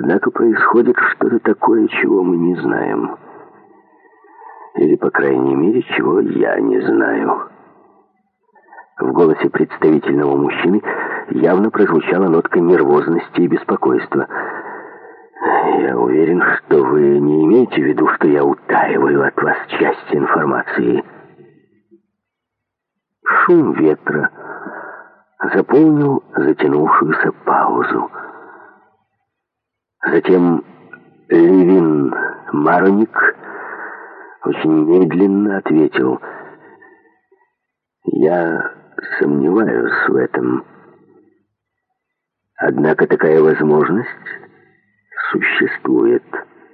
Однако происходит что-то такое, чего мы не знаем. Или, по крайней мере, чего я не знаю». В голосе представительного мужчины явно прозвучала нотка нервозности и беспокойства. «Я уверен, что вы не имеете в виду, что я утаиваю от вас часть информации». Шум ветра заполнил затянувшуюся паузу. Затем Левин Мароник очень медленно ответил: «Я сомневаюсь в этом. Однако такая возможность существует.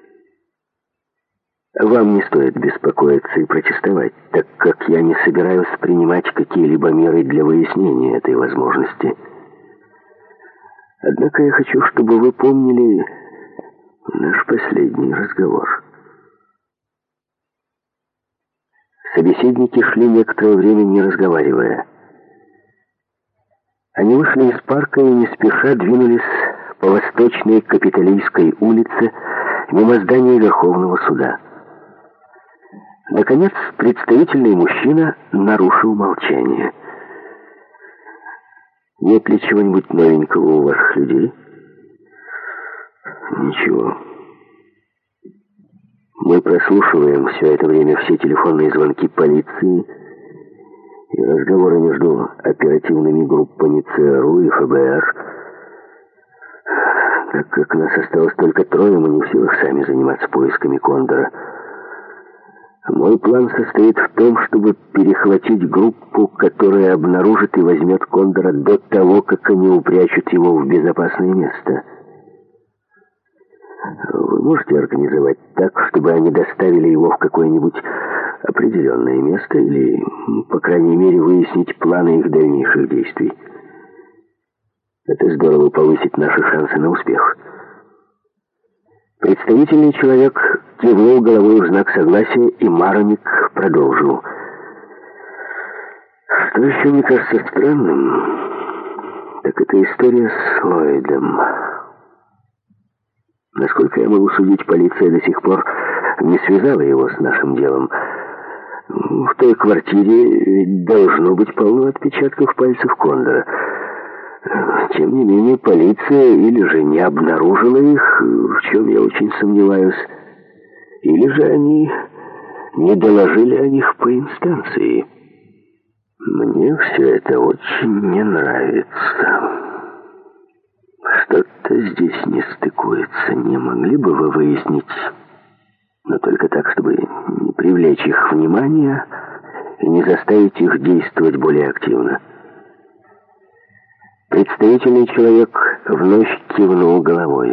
Вам не стоит беспокоиться и протестовать, так как я не собираюсь принимать какие-либо меры для выяснения этой возможности. Однако я хочу, чтобы вы помнили наш последний разговор». Собеседники шли некоторое время, не разговаривая. Они вышли из парка и не спеша двинулись по восточной Капитолийской улице мимо здания Верховного суда. Наконец, представительный мужчина нарушил молчание. «Нет ли чего-нибудь новенького у ваших людей?» «Ничего. Мы прослушиваем все это время все телефонные звонки полиции и разговоры между оперативными группами ЦРУ и ФБР. Так как нас осталось только трое, мы не в силах сами заниматься поисками Кондора. Мой план состоит в том, чтобы перехватить группу, которая обнаружит и возьмет Кондора до того, как они упрячут его в безопасное место. Вы можете организовать так, чтобы они доставили его в какое-нибудь определенное место или, по крайней мере, выяснить планы их дальнейших действий? Это здорово повысит наши шансы на успех». Представительный человек кивнул головой в знак согласия, и Мароник продолжил: «Что еще мне кажется странным, так это история с Ллойдом. Насколько я могу судить, полиция до сих пор не связала его с нашим делом. В той квартире ведь должно быть полно отпечатков пальцев Кондора. Тем не менее, полиция или же не обнаружила их, в чем я очень сомневаюсь, или же они не доложили о них по инстанции. Мне все это очень не нравится. Что-то здесь не стыкуется. Не могли бы вы выяснить, но только так, чтобы не привлечь их внимание и не заставить их действовать более активно?» Представительный человек вновь кивнул головой.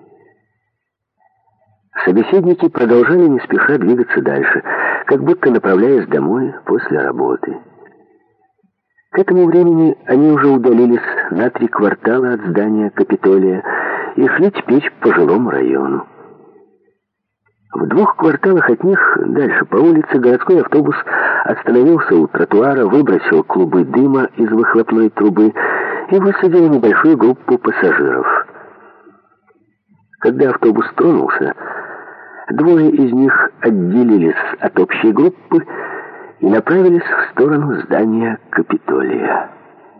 Собеседники продолжали не спеша двигаться дальше, как будто направляясь домой после работы. К этому времени они уже удалились на 3 квартала от здания Капитолия и шли теперь по жилому району. В 2 кварталах от них, дальше по улице, городской автобус остановился у тротуара, выбросил клубы дыма из выхлопной трубы и высадил небольшую группу пассажиров. Когда автобус тронулся, 2 из них отделились от общей группы и направились в сторону здания Капитолия.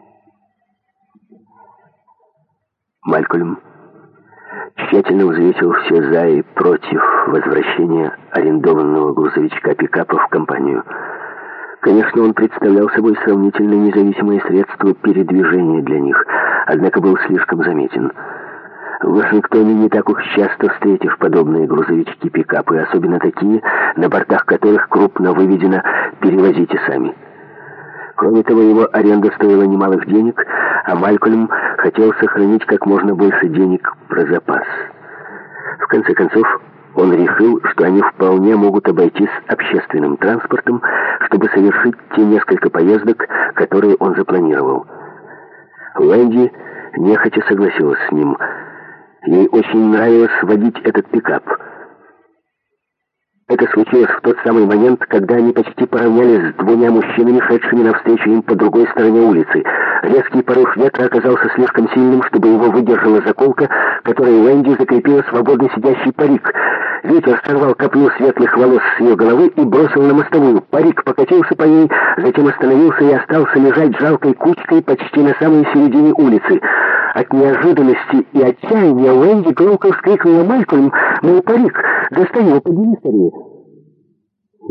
Малькольм тщательно взвесил все «за» и «против» возвращения арендованного грузовичка-пикапа в компанию. Конечно, он представлял собой сравнительно независимое средство передвижения для них, однако был слишком заметен. В Вашингтоне не так уж часто встретишь подобные грузовички-пикапы, особенно такие, на бортах которых крупно выведено «перевозите сами». Кроме того, его аренда стоила немалых денег, а Малькольм хотел сохранить как можно больше денег про запас. В конце концов, он решил, что они вполне могут обойтись общественным транспортом, чтобы совершить те несколько поездок, которые он запланировал. Лэнди нехотя согласилась с ним. Ей очень нравилось водить этот пикап. Это случилось в тот самый момент, когда они почти поравнялись с 2 мужчинами, шедшими навстречу им по другой стороне улицы. Резкий порыв ветра оказался слишком сильным, чтобы его выдержала заколка, которой Уэнди закрепила свободно сидящий парик. Ветер сорвал копну светлых волос с ее головы и бросил на мостовую. Парик покатился по ней, затем остановился и остался лежать жалкой кучкой почти на самой середине улицы. От неожиданности и отчаяния Уэнди громко вскрикнула: «Малькольм, мой парик! Достань его, подними скорее!»